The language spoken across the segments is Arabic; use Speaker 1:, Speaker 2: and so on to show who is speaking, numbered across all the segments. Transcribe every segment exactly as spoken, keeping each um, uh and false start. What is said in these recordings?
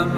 Speaker 1: نعم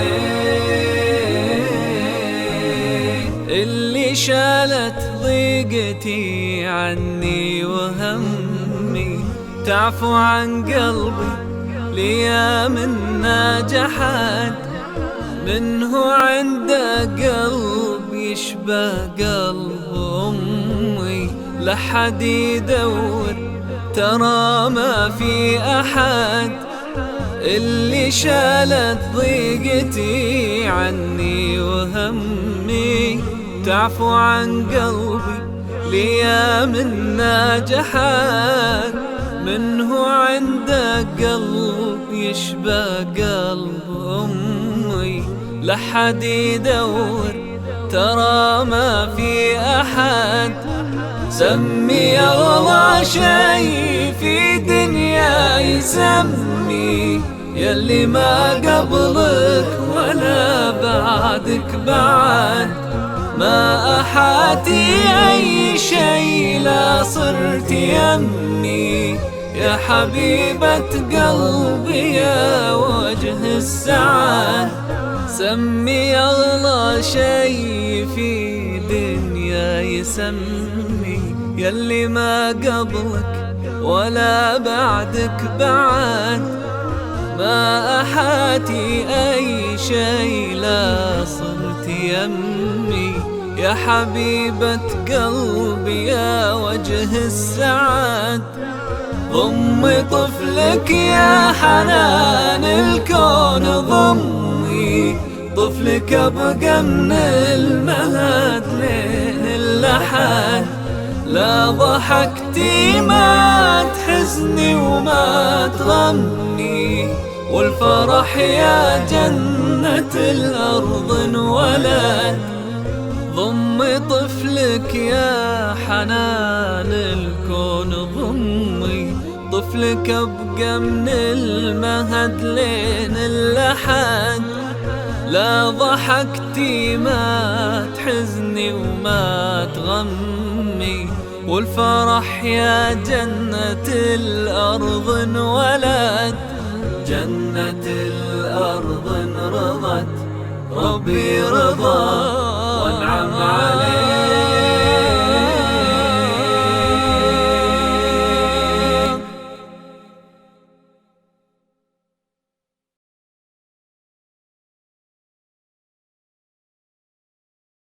Speaker 1: عليه، اللي شالت ضيقتي عني وهمي، تعفو عن قلبي ليام الناجحات، منه عنده قلب يشبه قلب أمي، لحد يدور ترى ما في أحد، اللي شالت ضيقتي عني وهمي، تعفو عن قلبي ليام الناجحات، منه عنده قلب يشبه قلب أمي، لحد يدور ترى ما في أحد. سمي أغلى شي في دنيا يسمي، يلي ما قبلك ولا بعدك بعد، ما أحاتي أي شي لا صرت يمي، يا حبيبة قلبي يا وجه السعاد. سمي أغلى شي في دنيا يسمي، يلي ما قبلك ولا بعدك بعد، ما أحاتي أي شي لا صرت يمي، يا حبيبة قلبي يا وجه السعاد. ضمي طفلك يا حنان الكون، ضمي طفلك أبقى من المهد لين اللحد، لا ضحكتي ما تحزني وما تغني، والفرح يا جنة الأرض انولد. ضمي طفلك يا حنان الكون، ضمي طفلك أبقى من المهد لين اللحد، لا ضحكتي ما تحزني وما تغمي، والفرح يا جنة الأرض انولد. جنة الأرض انرضت ربي رضى